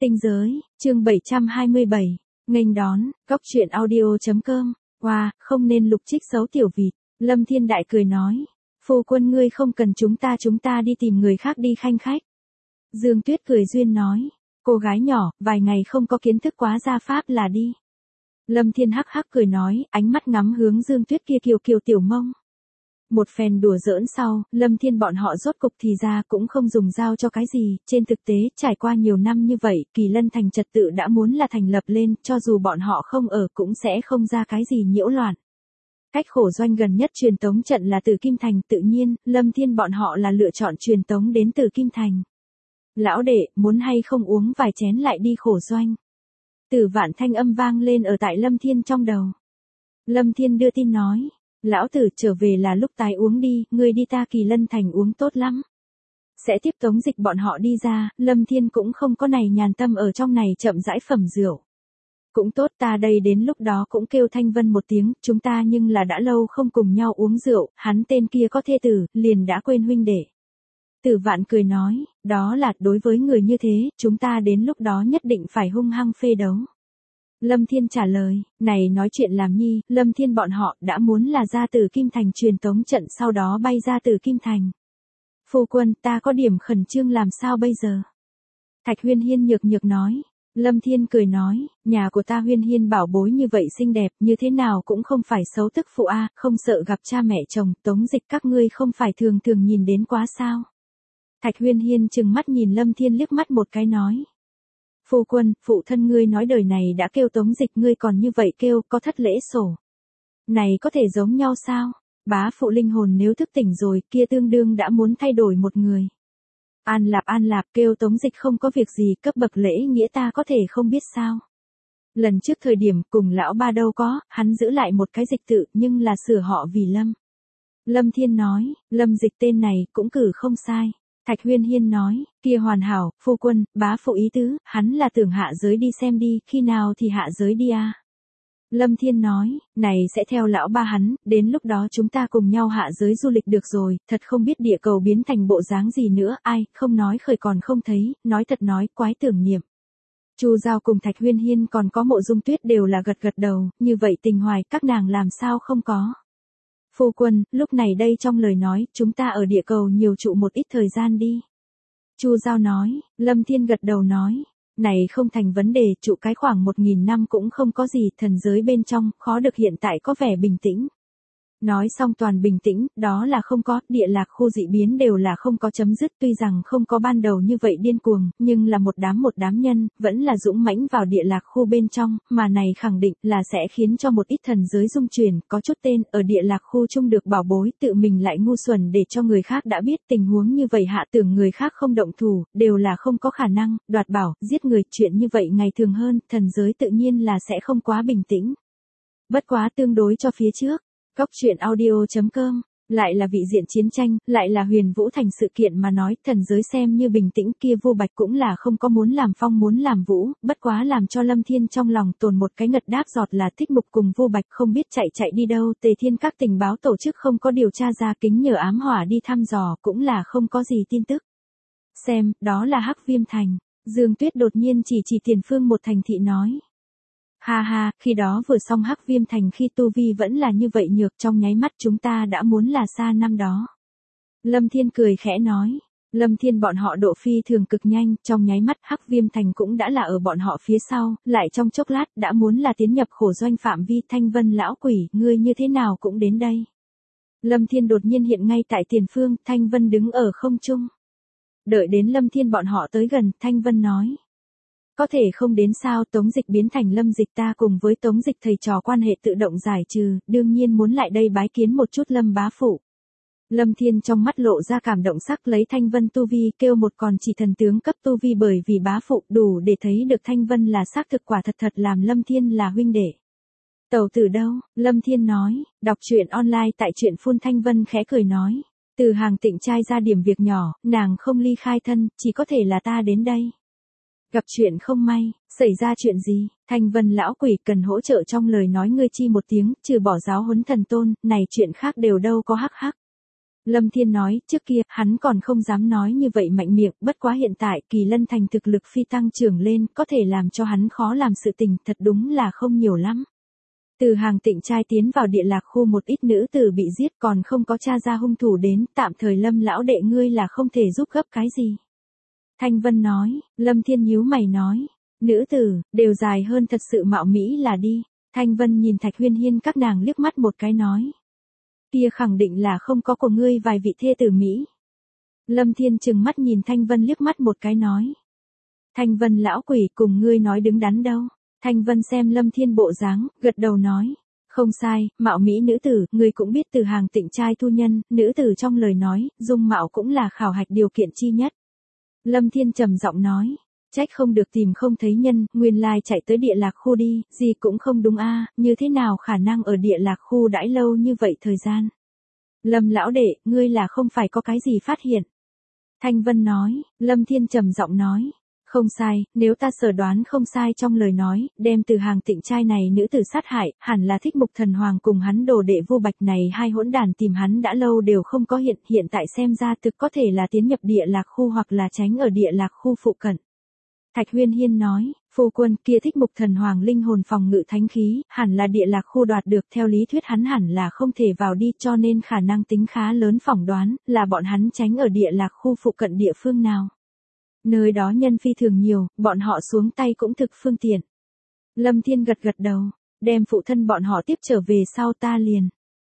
Tinh giới, chương 727, nghênh đón, góc truyện audio.com, wow, không nên lục trích xấu tiểu vịt, Lâm Thiên Đại cười nói, phu quân ngươi không cần chúng ta đi tìm người khác đi khanh khách. Dương Tuyết cười duyên nói, cô gái nhỏ, vài ngày không có kiến thức quá gia pháp là đi. Lâm Thiên hắc hắc cười nói, ánh mắt ngắm hướng Dương Tuyết kia kiều kiều tiểu mông. Một phen đùa giỡn sau, Lâm Thiên bọn họ rốt cục thì ra cũng không dùng dao cho cái gì, trên thực tế, trải qua nhiều năm như vậy, Kỳ Lân Thành trật tự đã muốn là thành lập lên, cho dù bọn họ không ở cũng sẽ không ra cái gì nhiễu loạn. Cách khổ doanh gần nhất truyền tống trận là từ Kim Thành, tự nhiên, Lâm Thiên bọn họ là lựa chọn truyền tống đến từ Kim Thành. Lão đệ, muốn hay không uống vài chén lại đi khổ doanh. Tử Vạn thanh âm vang lên ở tại Lâm Thiên trong đầu. Lâm Thiên đưa tin nói. Lão tử trở về là lúc tái uống đi, ngươi đi ta Kỳ Lân Thành uống tốt lắm. Sẽ tiếp tống dịch bọn họ đi ra, Lâm Thiên cũng không có này nhàn tâm ở trong này chậm rãi phẩm rượu. Cũng tốt, ta đây đến lúc đó cũng kêu Thanh Vân một tiếng, chúng ta nhưng là đã lâu không cùng nhau uống rượu, hắn tên kia có thê tử, liền đã quên huynh đệ. Tử Vạn cười nói, đó là đối với người như thế, chúng ta đến lúc đó nhất định phải hung hăng phê đấu. Lâm Thiên trả lời, này nói chuyện làm nhi, Lâm Thiên bọn họ đã muốn là ra từ Kim Thành truyền tống trận sau đó bay ra từ Kim Thành. Phu quân, ta có điểm khẩn trương làm sao bây giờ? Thạch Huyên Hiên nhược nhược nói. Lâm Thiên cười nói, nhà của ta Huyên Hiên bảo bối như vậy xinh đẹp, như thế nào cũng không phải xấu tức phụ a, không sợ gặp cha mẹ chồng, tống dịch các ngươi không phải thường thường nhìn đến quá sao? Thạch Huyên Hiên trừng mắt nhìn Lâm Thiên liếc mắt một cái nói. Phu quân, phụ thân ngươi nói đời này đã kêu tống dịch ngươi còn như vậy kêu, có thất lễ sổ. Này có thể giống nhau sao? Bá phụ linh hồn nếu thức tỉnh rồi, kia tương đương đã muốn thay đổi một người. An lạp kêu tống dịch không có việc gì, cấp bậc lễ nghĩa ta có thể không biết sao. Lần trước thời điểm cùng lão ba đâu có, hắn giữ lại một cái dịch tự nhưng là sửa họ vì Lâm. Lâm Thiên nói, Lâm dịch tên này cũng cử không sai. Thạch Huyên Hiên nói, kia hoàn hảo, phu quân, bá phụ ý tứ, hắn là tưởng hạ giới đi xem đi, khi nào thì hạ giới đi à? Lâm Thiên nói, này sẽ theo lão ba hắn, đến lúc đó chúng ta cùng nhau hạ giới du lịch được rồi, thật không biết địa cầu biến thành bộ dáng gì nữa, ai, không nói khởi còn không thấy, nói thật nói, quái tưởng niệm. Chu Giao cùng Thạch Huyên Hiên còn có Mộ Dung Tuyết đều là gật gật đầu, như vậy tình hoài các nàng làm sao không có. Phu quân, lúc này đây trong lời nói, chúng ta ở địa cầu nhiều trụ một ít thời gian đi. Chu Giao nói, Lâm Thiên gật đầu nói, này không thành vấn đề, trụ cái khoảng 1000 năm cũng không có gì, thần giới bên trong, khó được hiện tại có vẻ bình tĩnh. Nói xong toàn bình tĩnh, đó là không có, địa lạc khu dị biến đều là không có chấm dứt, tuy rằng không có ban đầu như vậy điên cuồng, nhưng là một đám nhân, vẫn là dũng mãnh vào địa lạc khu bên trong, mà này khẳng định là sẽ khiến cho một ít thần giới dung chuyển, có chút tên, ở địa lạc khu chung được bảo bối, tự mình lại ngu xuẩn để cho người khác đã biết tình huống như vậy hạ tưởng người khác không động thủ, đều là không có khả năng, đoạt bảo, giết người, chuyện như vậy ngày thường hơn, thần giới tự nhiên là sẽ không quá bình tĩnh. Bất quá tương đối cho phía trước. Góc truyện audio.com, lại là vị diện chiến tranh, lại là Huyền Vũ Thành sự kiện mà nói, thần giới xem như bình tĩnh kia vô bạch cũng là không có muốn làm phong muốn làm vũ, bất quá làm cho Lâm Thiên trong lòng tồn một cái ngật đáp giọt là Thích Mục cùng vô bạch không biết chạy đi đâu, Tề Thiên các tình báo tổ chức không có điều tra ra kính nhờ ám hỏa đi thăm dò cũng là không có gì tin tức. Xem, đó là Hắc Viêm Thành, Dương Tuyết đột nhiên chỉ tiền phương một thành thị nói. Ha ha, khi đó vừa xong Hắc Viêm Thành khi tu vi vẫn là như vậy nhược trong nháy mắt chúng ta đã muốn là xa năm đó. Lâm Thiên cười khẽ nói, Lâm Thiên bọn họ độ phi thường cực nhanh, trong nháy mắt Hắc Viêm Thành cũng đã là ở bọn họ phía sau, lại trong chốc lát đã muốn là tiến nhập khổ doanh phạm vi. Thanh Vân lão quỷ, ngươi như thế nào cũng đến đây. Lâm Thiên đột nhiên hiện ngay tại tiền phương, Thanh Vân đứng ở không trung. Đợi đến Lâm Thiên bọn họ tới gần, Thanh Vân nói. Có thể không đến sao, tống dịch biến thành Lâm dịch, ta cùng với tống dịch thầy trò quan hệ tự động giải trừ, đương nhiên muốn lại đây bái kiến một chút Lâm bá phụ. Lâm Thiên trong mắt lộ ra cảm động sắc lấy Thanh Vân tu vi kêu một còn chỉ thần tướng cấp tu vi bởi vì bá phụ đủ để thấy được Thanh Vân là xác thực quả thật làm Lâm Thiên là huynh đệ. Tẩu tử đâu? Lâm Thiên nói, đọc truyện online tại truyện phun. Thanh Vân khẽ cười nói, từ hàng tịnh trai ra điểm việc nhỏ, nàng không ly khai thân, chỉ có thể là ta đến đây. Gặp chuyện không may, xảy ra chuyện gì, Thanh Vân lão quỷ cần hỗ trợ trong lời nói ngươi chi một tiếng, trừ bỏ giáo huấn thần tôn, này chuyện khác đều đâu có hắc hắc. Lâm Thiên nói, trước kia, hắn còn không dám nói như vậy mạnh miệng, bất quá hiện tại, Kỳ Lân Thành thực lực phi tăng trưởng lên, có thể làm cho hắn khó làm sự tình, thật đúng là không nhiều lắm. Từ Hàng Tịnh trai tiến vào địa lạc khu một ít nữ tử bị giết còn không có tra ra hung thủ đến, tạm thời Lâm lão đệ ngươi là không thể giúp gấp cái gì. Thanh Vân nói, Lâm Thiên nhíu mày nói, nữ tử, đều dài hơn thật sự mạo mỹ là đi. Thanh Vân nhìn Thạch Huyên Hiên các nàng liếc mắt một cái nói. Kia khẳng định là không có của ngươi vài vị thê tử Mỹ. Lâm Thiên trừng mắt nhìn Thanh Vân liếc mắt một cái nói. Thanh Vân lão quỷ cùng ngươi nói đứng đắn đâu. Thanh Vân xem Lâm Thiên bộ dáng, gật đầu nói. Không sai, mạo mỹ nữ tử, ngươi cũng biết Từ Hàng Tịnh trai thu nhân, nữ tử trong lời nói, dung mạo cũng là khảo hạch điều kiện chi nhất. Lâm Thiên trầm giọng nói. Trách không được tìm không thấy nhân, nguyên lai chạy tới địa lạc khu đi, gì cũng không đúng a, như thế nào khả năng ở địa lạc khu đãi lâu như vậy thời gian. Lâm lão đệ, ngươi là không phải có cái gì phát hiện. Thanh Vân nói, Lâm Thiên trầm giọng nói. Không sai, nếu ta sở đoán không sai trong lời nói, đem Từ Hàng Tịnh trai này nữ tử sát hại, hẳn là Thích Mục Thần Hoàng cùng hắn đồ đệ Vu Bạch này hai hỗn đàn tìm hắn đã lâu đều không có hiện tại xem ra thực có thể là tiến nhập địa lạc khu hoặc là tránh ở địa lạc khu phụ cận. Thạch Huyên Hiên nói, phu quân kia Thích Mục Thần Hoàng linh hồn phòng ngự thánh khí, hẳn là địa lạc khu đoạt được, theo lý thuyết hắn hẳn là không thể vào đi, cho nên khả năng tính khá lớn phỏng đoán, là bọn hắn tránh ở địa lạc khu phụ cận địa phương nào. Nơi đó nhân phi thường nhiều, bọn họ xuống tay cũng thực phương tiện. Lâm Thiên gật gật đầu, đem phụ thân bọn họ tiếp trở về sau ta liền.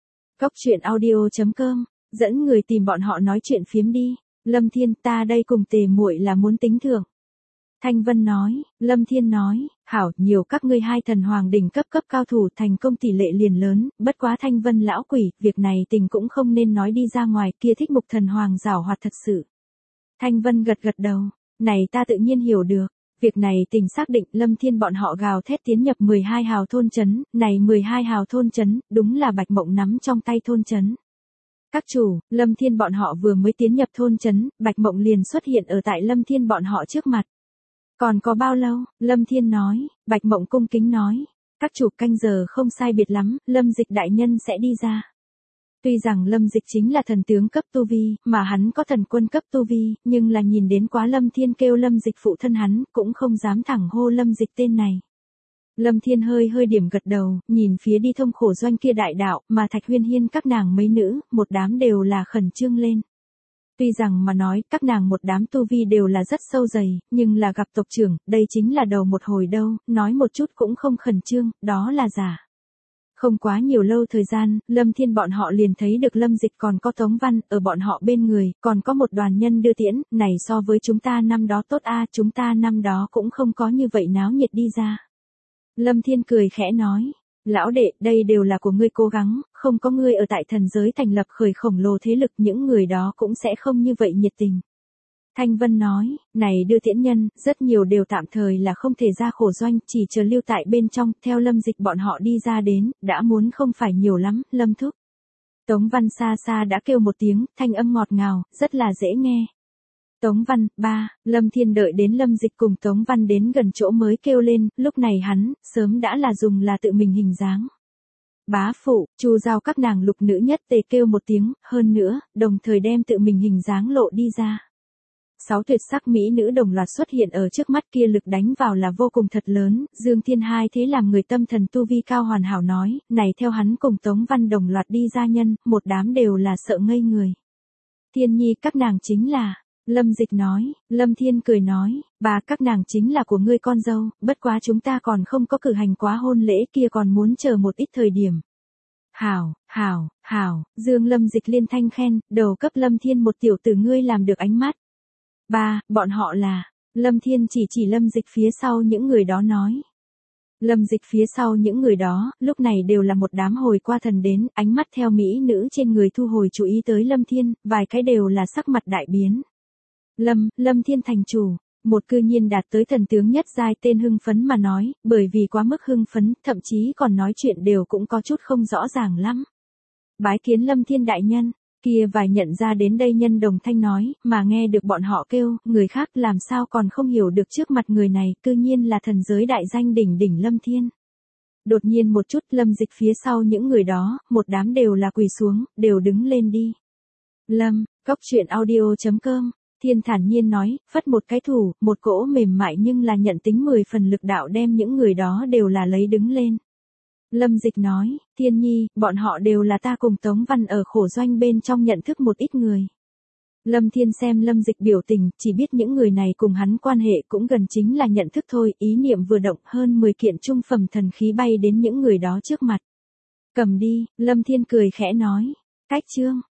Cốc.audio.com, dẫn người tìm bọn họ nói chuyện phiếm đi. Lâm Thiên, ta đây cùng Tề muội là muốn tính thưởng. Thanh Vân nói, Lâm Thiên nói, hảo, nhiều các ngươi hai thần hoàng đỉnh cấp cao thủ thành công tỷ lệ liền lớn, bất quá Thanh Vân lão quỷ, việc này tình cũng không nên nói đi ra ngoài, kia Thích Mục Thần Hoàng giảo hoạt thật sự. Thanh Vân gật gật đầu, này ta tự nhiên hiểu được, việc này tình xác định Lâm Thiên bọn họ gào thét tiến nhập 12 hào thôn trấn, này 12 hào thôn trấn, đúng là Bạch Mộng nắm trong tay thôn trấn. Các chủ, Lâm Thiên bọn họ vừa mới tiến nhập thôn trấn, Bạch Mộng liền xuất hiện ở tại Lâm Thiên bọn họ trước mặt. Còn có bao lâu? Lâm Thiên nói, Bạch Mộng cung kính nói, các chủ canh giờ không sai biệt lắm, Lâm Dịch đại nhân sẽ đi ra. Tuy rằng Lâm Dịch chính là thần tướng cấp tu vi, mà hắn có thần quân cấp tu vi, nhưng là nhìn đến quá Lâm Thiên kêu Lâm Dịch phụ thân hắn, cũng không dám thẳng hô Lâm Dịch tên này. Lâm Thiên hơi điểm gật đầu, nhìn phía đi thông khổ doanh kia đại đạo, mà Thạch Huyên Hiên các nàng mấy nữ, một đám đều là khẩn trương lên. Tuy rằng mà nói, các nàng một đám tu vi đều là rất sâu dày, nhưng là gặp tộc trưởng, đây chính là đầu một hồi đâu, nói một chút cũng không khẩn trương, đó là giả. Không quá nhiều lâu thời gian, Lâm Thiên bọn họ liền thấy được Lâm Dịch còn có Tống Văn, ở bọn họ bên người, còn có một đoàn nhân đưa tiễn, này so với chúng ta năm đó tốt a, chúng ta năm đó cũng không có như vậy náo nhiệt đi ra. Lâm Thiên cười khẽ nói, lão đệ, đây đều là của ngươi cố gắng, không có ngươi ở tại thần giới thành lập khởi khổng lồ thế lực, những người đó cũng sẽ không như vậy nhiệt tình. Thanh Vân nói, này đưa tiễn nhân, rất nhiều đều tạm thời là không thể ra khổ doanh, chỉ chờ lưu tại bên trong, theo Lâm Dịch bọn họ đi ra đến, đã muốn không phải nhiều lắm, Lâm thúc. Tống Văn xa xa đã kêu một tiếng, thanh âm ngọt ngào, rất là dễ nghe. Tống Văn, ba, Lâm Thiên đợi đến Lâm Dịch cùng Tống Văn đến gần chỗ mới kêu lên, lúc này hắn, sớm đã là dùng là tự mình hình dáng. Bá phụ, Chu Giao các nàng lục nữ nhất tề kêu một tiếng, hơn nữa, đồng thời đem tự mình hình dáng lộ đi ra. 6 tuyệt sắc mỹ nữ đồng loạt xuất hiện ở trước mắt, kia lực đánh vào là vô cùng thật lớn, Dương Thiên hai thế làm người tâm thần tu vi cao hoàn hảo nói, này theo hắn cùng Tống Văn đồng loạt đi ra nhân, một đám đều là sợ ngây người. Thiên Nhi các nàng chính là, Lâm Dịch nói, Lâm Thiên cười nói, bà các nàng chính là của ngươi con dâu, bất quá chúng ta còn không có cử hành quá hôn lễ, kia còn muốn chờ một ít thời điểm. Hảo, Dương Lâm Dịch liên thanh khen, đầu cấp Lâm Thiên một tiểu tử ngươi làm được ánh mắt. Ba, bọn họ là, Lâm Thiên chỉ Lâm Dịch phía sau những người đó nói. Lâm Dịch phía sau những người đó, lúc này đều là một đám hồi qua thần đến, ánh mắt theo mỹ nữ trên người thu hồi chú ý tới Lâm Thiên, vài cái đều là sắc mặt đại biến. Lâm Thiên thành chủ, một cư nhiên đạt tới thần tướng nhất giai tên hưng phấn mà nói, bởi vì quá mức hưng phấn, thậm chí còn nói chuyện đều cũng có chút không rõ ràng lắm. Bái kiến Lâm Thiên đại nhân. Kia vài nhận ra đến đây nhân đồng thanh nói, mà nghe được bọn họ kêu, người khác làm sao còn không hiểu được trước mặt người này, cư nhiên là thần giới đại danh đỉnh Lâm Thiên. Đột nhiên một chút Lâm Dịch phía sau những người đó, một đám đều là quỳ xuống, đều đứng lên đi. Lâm, cốc truyện audio.com. Thiên thản nhiên nói, phất một cái thủ, một cỗ mềm mại nhưng là nhận tính 10 phần lực đạo đem những người đó đều là lấy đứng lên. Lâm Dịch nói, Thiên Nhi, bọn họ đều là ta cùng Tống Văn ở khổ doanh bên trong nhận thức một ít người. Lâm Thiên xem Lâm Dịch biểu tình, chỉ biết những người này cùng hắn quan hệ cũng gần chính là nhận thức thôi, ý niệm vừa động hơn 10 kiện trung phẩm thần khí bay đến những người đó trước mặt. Cầm đi, Lâm Thiên cười khẽ nói, cách chương.